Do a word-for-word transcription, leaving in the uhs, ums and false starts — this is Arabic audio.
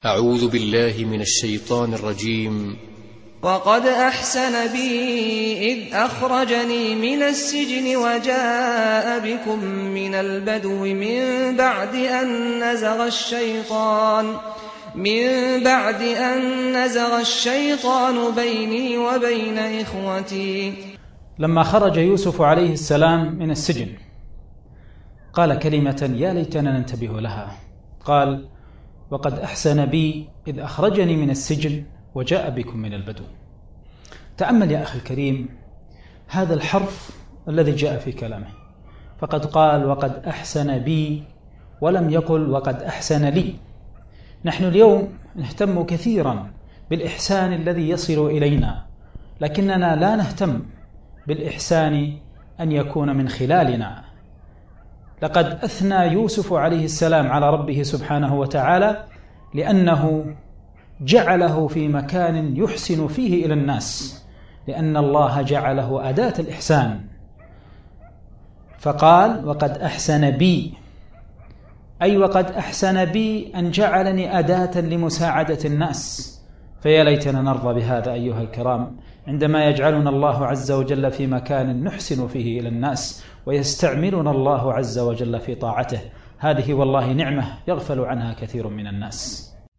أعوذ بالله من الشيطان الرجيم. وقد أحسن بي إذ أخرجني من السجن وجاء بكم من البدو من بعد أن نزغ الشيطان من بعد أن نزغ الشيطان بيني وبين إخوتي. لما خرج يوسف عليه السلام من السجن قال كلمة يا ليتنا ننتبه لها. قال: وقد أحسن بي إذ أخرجني من السجن وجاء بكم من البدو. تأمل يا أخي الكريم هذا الحرف الذي جاء في كلامه، فقد قال وقد أحسن بي ولم يقل وقد أحسن لي. نحن اليوم نهتم كثيرا بالإحسان الذي يصل إلينا، لكننا لا نهتم بالإحسان أن يكون من خلالنا. لقد أثنى يوسف عليه السلام على ربه سبحانه وتعالى لأنه جعله في مكان يحسن فيه إلى الناس، لأن الله جعله أداة الإحسان. فقال وقد أحسن بي، أي وقد أحسن بي أن جعلني أداة لمساعدة الناس. فيا ليتنا نرضى بهذا أيها الكرام، عندما يجعلنا الله عز وجل في مكان نحسن فيه إلى الناس ويستعملنا الله عز وجل في طاعته. هذه والله نعمة يغفل عنها كثير من الناس.